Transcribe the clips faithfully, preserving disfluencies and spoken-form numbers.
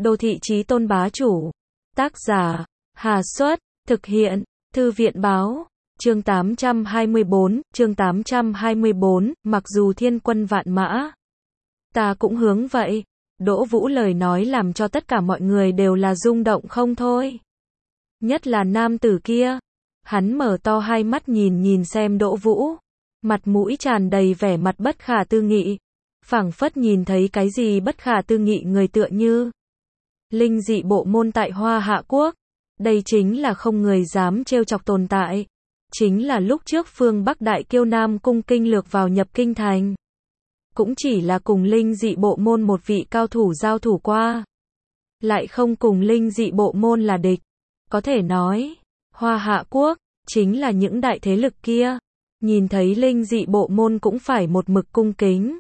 Đô thị chí tôn bá chủ. Tác giả, Hà Xuất, thực hiện, Thư viện báo. Chương tám trăm hai mươi bốn, chương tám trăm hai mươi bốn, mặc dù thiên quân vạn mã, ta cũng hướng vậy. Đỗ Vũ lời nói làm cho tất cả mọi người đều là rung động không thôi. Nhất là nam tử kia. Hắn mở to hai mắt nhìn nhìn xem Đỗ Vũ. Mặt mũi tràn đầy vẻ mặt bất khả tư nghị. Phảng phất nhìn thấy cái gì bất khả tư nghị người tựa như. Linh dị bộ môn tại Hoa Hạ Quốc. Đây chính là không người dám trêu chọc tồn tại. Chính là lúc trước phương Bắc Đại Kiêu Nam Cung kinh lược vào nhập kinh thành. Cũng chỉ là cùng linh dị bộ môn một vị cao thủ giao thủ qua. Lại không cùng linh dị bộ môn là địch. Có thể nói, Hoa Hạ Quốc, chính là những đại thế lực kia. Nhìn thấy linh dị bộ môn cũng phải một mực cung kính.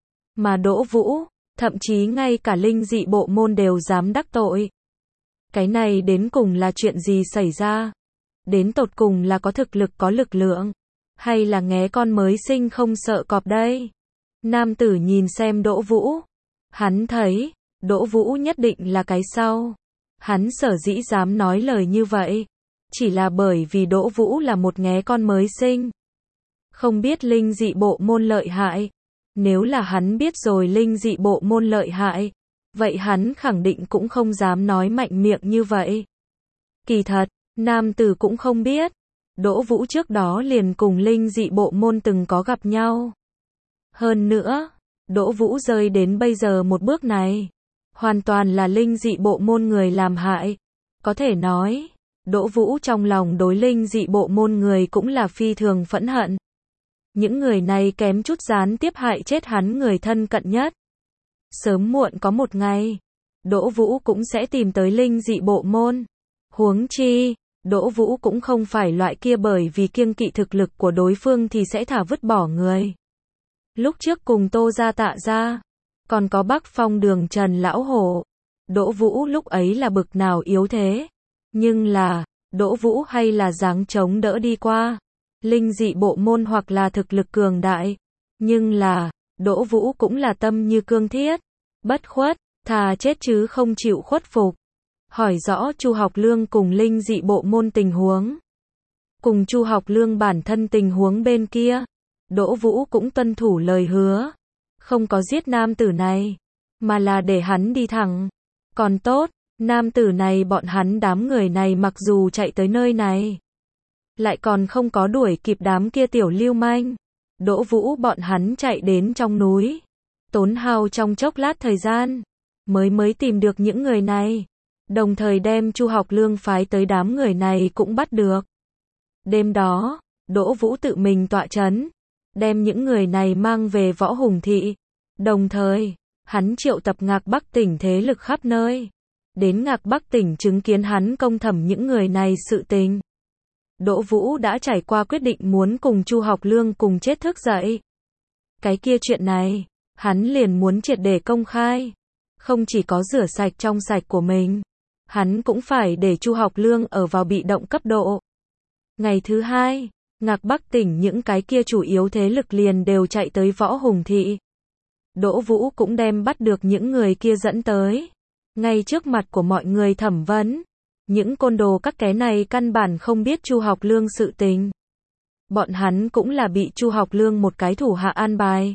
Mà Đỗ Vũ, thậm chí ngay cả linh dị bộ môn đều dám đắc tội. Cái này đến cùng là chuyện gì xảy ra? Đến tột cùng là có thực lực có lực lượng, hay là nghé con mới sinh không sợ cọp đây? Nam tử nhìn xem Đỗ Vũ. Hắn thấy, Đỗ Vũ nhất định là cái sau. Hắn sở dĩ dám nói lời như vậy, chỉ là bởi vì Đỗ Vũ là một nghé con mới sinh. Không biết linh dị bộ môn lợi hại. Nếu là hắn biết rồi linh dị bộ môn lợi hại, vậy hắn khẳng định cũng không dám nói mạnh miệng như vậy. Kỳ thật, nam tử cũng không biết. Đỗ Vũ trước đó liền cùng linh dị bộ môn từng có gặp nhau. Hơn nữa, Đỗ Vũ rơi đến bây giờ một bước này, hoàn toàn là linh dị bộ môn người làm hại. Có thể nói, Đỗ Vũ trong lòng đối linh dị bộ môn người cũng là phi thường phẫn hận. Những người này kém chút gián tiếp hại chết hắn người thân cận nhất. Sớm muộn có một ngày, Đỗ Vũ cũng sẽ tìm tới linh dị bộ môn. Huống chi, Đỗ Vũ cũng không phải loại kia bởi vì kiêng kỵ thực lực của đối phương thì sẽ thả vứt bỏ người. Lúc trước cùng Tô Gia Tạ Gia, còn có Bắc Phong Đường Trần Lão Hổ, Đỗ Vũ lúc ấy là bực nào yếu thế. Nhưng là, Đỗ Vũ hay là dáng chống đỡ đi qua. Linh dị bộ môn hoặc là thực lực cường đại. Nhưng là, Đỗ Vũ cũng là tâm như cương thiết. Bất khuất, thà chết chứ không chịu khuất phục. Hỏi rõ Chu Học Lương cùng linh dị bộ môn tình huống. Cùng Chu Học Lương bản thân tình huống bên kia. Đỗ Vũ cũng tuân thủ lời hứa. Không có giết nam tử này, mà là để hắn đi thẳng. Còn tốt, nam tử này bọn hắn đám người này mặc dù chạy tới nơi này, lại còn không có đuổi kịp đám kia tiểu lưu manh. Đỗ Vũ bọn hắn chạy đến trong núi, tốn hao trong chốc lát thời gian, mới mới tìm được những người này. Đồng thời đem Chu Học Lương phái tới đám người này cũng bắt được. Đêm đó, Đỗ Vũ tự mình tọa trấn, đem những người này mang về Võ Hùng Thị. Đồng thời, hắn triệu tập Ngạc Bắc tỉnh thế lực khắp nơi. Đến Ngạc Bắc tỉnh chứng kiến hắn công thẩm những người này sự tình. Đỗ Vũ đã trải qua quyết định muốn cùng Chu Học Lương cùng chết thức dậy. Cái kia chuyện này, hắn liền muốn triệt để công khai. Không chỉ có rửa sạch trong sạch của mình, hắn cũng phải để Chu Học Lương ở vào bị động cấp độ. Ngày thứ hai, Ngạc Bắc tỉnh những cái kia chủ yếu thế lực liền đều chạy tới Võ Hùng Thị. Đỗ Vũ cũng đem bắt được những người kia dẫn tới. Ngay trước mặt của mọi người thẩm vấn. Những côn đồ các ké này căn bản không biết Chu Học Lương sự tình. Bọn hắn cũng là bị Chu Học Lương một cái thủ hạ an bài.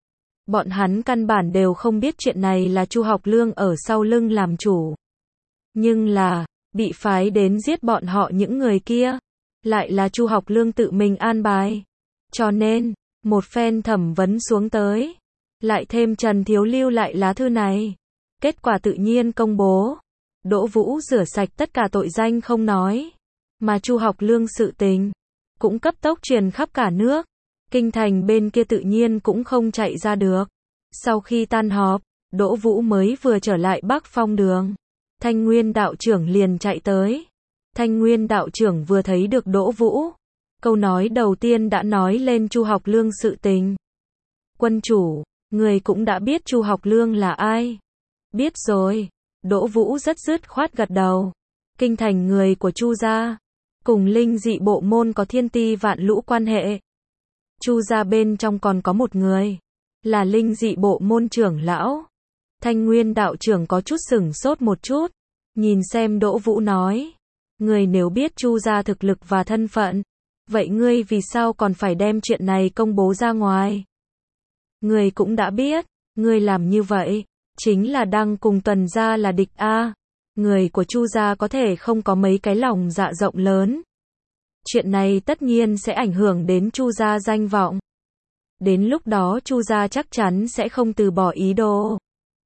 Bọn hắn căn bản đều không biết chuyện này là Chu Học Lương ở sau lưng làm chủ. Nhưng là, bị phái đến giết bọn họ những người kia, lại là Chu Học Lương tự mình an bài. Cho nên, một phen thẩm vấn xuống tới, lại thêm Trần Thiếu lưu lại lá thư này. Kết quả tự nhiên công bố. Đỗ Vũ rửa sạch tất cả tội danh không nói, mà Chu Học Lương sự tình cũng cấp tốc truyền khắp cả nước. Kinh thành bên kia tự nhiên cũng không chạy ra được. Sau khi tan họp, Đỗ Vũ mới vừa trở lại Bắc Phong Đường, Thanh Nguyên đạo trưởng liền chạy tới. Thanh Nguyên đạo trưởng vừa thấy được Đỗ Vũ, câu nói đầu tiên đã nói lên Chu Học Lương sự tình. Quân chủ, người cũng đã biết Chu Học Lương là ai? Biết rồi. Đỗ Vũ rất dứt khoát gật đầu. Kinh thành người của Chu gia, cùng linh dị bộ môn có thiên ti vạn lũ quan hệ. Chu gia bên trong còn có một người, là linh dị bộ môn trưởng lão. Thanh Nguyên đạo trưởng có chút sửng sốt một chút, nhìn xem Đỗ Vũ nói, người nếu biết Chu gia thực lực và thân phận, vậy ngươi vì sao còn phải đem chuyện này công bố ra ngoài? Ngươi cũng đã biết, ngươi làm như vậy, chính là đang cùng Tuần gia là địch a. Người của Chu gia có thể không có mấy cái lòng dạ rộng lớn. Chuyện này tất nhiên sẽ ảnh hưởng đến Chu gia danh vọng. Đến lúc đó Chu gia chắc chắn sẽ không từ bỏ ý đồ.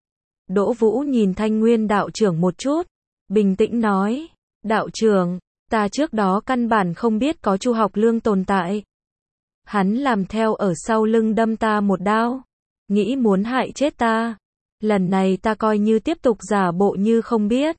Đỗ Vũ nhìn Thanh Nguyên đạo trưởng một chút, bình tĩnh nói, đạo trưởng, ta trước đó căn bản không biết có Chu Học Lương tồn tại. Hắn làm theo ở sau lưng đâm ta một đao, nghĩ muốn hại chết ta. Lần này ta coi như tiếp tục giả bộ như không biết.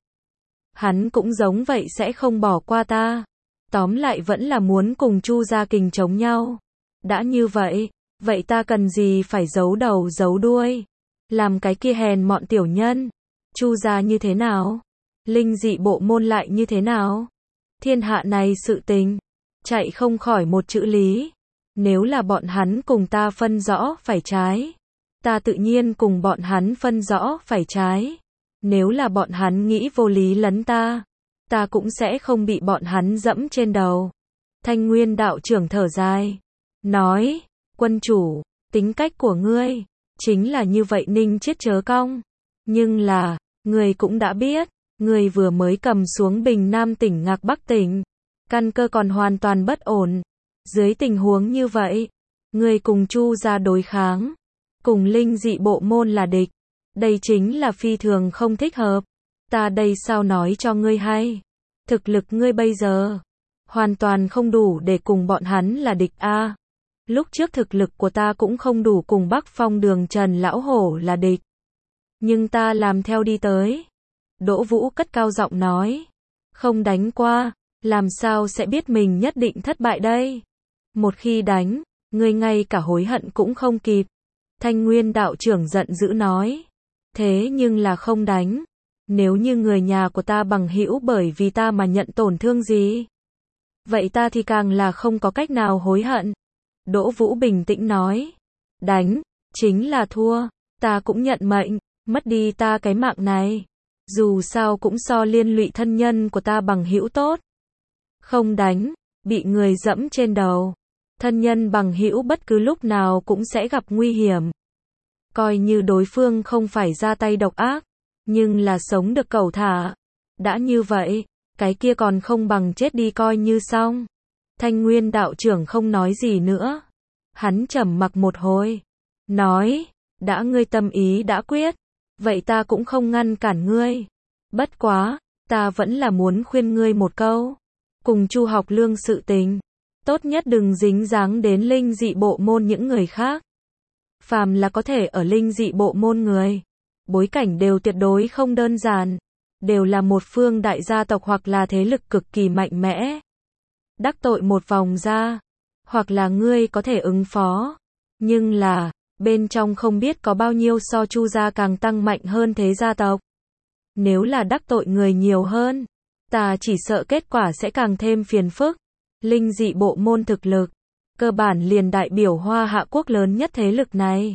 Hắn cũng giống vậy sẽ không bỏ qua ta. Tóm lại vẫn là muốn cùng Chu gia kình chống nhau. Đã như vậy, vậy ta cần gì phải giấu đầu giấu đuôi, làm cái kia hèn mọn tiểu nhân. Chu gia như thế nào? Linh dị bộ môn lại như thế nào? Thiên hạ này sự tình, chạy không khỏi một chữ lý. Nếu là bọn hắn cùng ta phân rõ phải trái, ta tự nhiên cùng bọn hắn phân rõ phải trái. Nếu là bọn hắn nghĩ vô lý lấn ta, ta cũng sẽ không bị bọn hắn dẫm trên đầu. Thanh Nguyên đạo trưởng thở dài, nói, quân chủ, tính cách của ngươi, chính là như vậy ninh chết chớ cong. Nhưng là, ngươi cũng đã biết, ngươi vừa mới cầm xuống Bình Nam tỉnh Ngạc Bắc tỉnh, căn cơ còn hoàn toàn bất ổn. Dưới tình huống như vậy, ngươi cùng Chu gia đối kháng, cùng linh dị bộ môn là địch, đây chính là phi thường không thích hợp. Ta đây sao nói cho ngươi hay? Thực lực ngươi bây giờ, hoàn toàn không đủ để cùng bọn hắn là địch a. Lúc trước thực lực của ta cũng không đủ cùng Bắc Phong Đường Trần lão hổ là địch. Nhưng ta làm theo đi tới. Đỗ Vũ cất cao giọng nói, không đánh qua, làm sao sẽ biết mình nhất định thất bại đây? Một khi đánh, ngươi ngay cả hối hận cũng không kịp. Thanh Nguyên đạo trưởng giận dữ nói, thế nhưng là không đánh. Nếu như người nhà của ta bằng hữu bởi vì ta mà nhận tổn thương gì, vậy ta thì càng là không có cách nào hối hận. Đỗ Vũ bình tĩnh nói, đánh, chính là thua, ta cũng nhận mệnh, mất đi ta cái mạng này. Dù sao cũng so liên lụy thân nhân của ta bằng hữu tốt. Không đánh, bị người dẫm trên đầu. Thân nhân bằng hữu bất cứ lúc nào cũng sẽ gặp nguy hiểm. Coi như đối phương không phải ra tay độc ác, nhưng là sống được cẩu thả. Đã như vậy, cái kia còn không bằng chết đi coi như xong. Thanh Nguyên đạo trưởng không nói gì nữa. Hắn trầm mặc một hồi, nói, đã ngươi tâm ý đã quyết, vậy ta cũng không ngăn cản ngươi. Bất quá, ta vẫn là muốn khuyên ngươi một câu. Cùng Chu Học Lương sự tình, tốt nhất đừng dính dáng đến linh dị bộ môn những người khác. Phàm là có thể ở linh dị bộ môn người, bối cảnh đều tuyệt đối không đơn giản, đều là một phương đại gia tộc hoặc là thế lực cực kỳ mạnh mẽ. Đắc tội một vòng ra, hoặc là ngươi có thể ứng phó, nhưng là, bên trong không biết có bao nhiêu so Chu gia càng tăng mạnh hơn thế gia tộc. Nếu là đắc tội người nhiều hơn, ta chỉ sợ kết quả sẽ càng thêm phiền phức. Linh dị bộ môn thực lực, cơ bản liền đại biểu Hoa Hạ quốc lớn nhất thế lực này.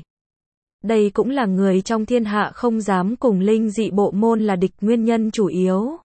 Đây cũng là người trong thiên hạ không dám cùng linh dị bộ môn là địch nguyên nhân chủ yếu.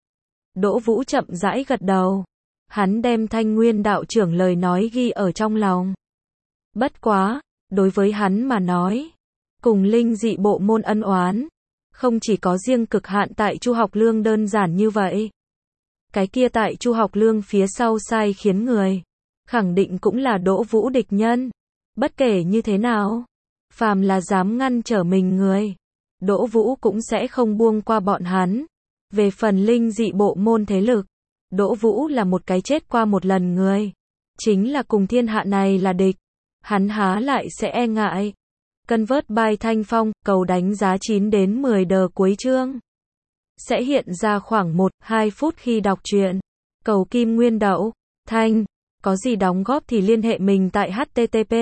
Đỗ Vũ chậm rãi gật đầu. Hắn đem Thanh Nguyên đạo trưởng lời nói ghi ở trong lòng. Bất quá, đối với hắn mà nói, cùng linh dị bộ môn ân oán, không chỉ có riêng cực hạn tại Chu Học Lương đơn giản như vậy. Cái kia tại Chu Học Lương phía sau sai khiến người, khẳng định cũng là Đỗ Vũ địch nhân. Bất kể như thế nào, phàm là dám ngăn trở mình người, Đỗ Vũ cũng sẽ không buông qua bọn hắn. Về phần linh dị bộ môn thế lực, Đỗ Vũ là một cái chết qua một lần người, chính là cùng thiên hạ này là địch, hắn há lại sẽ e ngại. Convert by Thanh Phong, cầu đánh giá chín đến mười đờ cuối chương. Sẽ hiện ra khoảng một đến hai phút khi đọc truyện. Cầu Kim Nguyên Đậu, Thanh, có gì đóng góp thì liên hệ mình tại http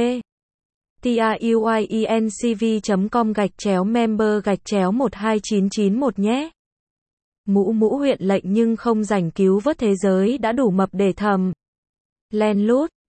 truyencv chấm com gạch chéo member gạch chéo một hai chín chín một nhé. Mũ mũ huyện lệnh nhưng không rảnh cứu vớt thế giới đã đủ mập để thầm. Len lút.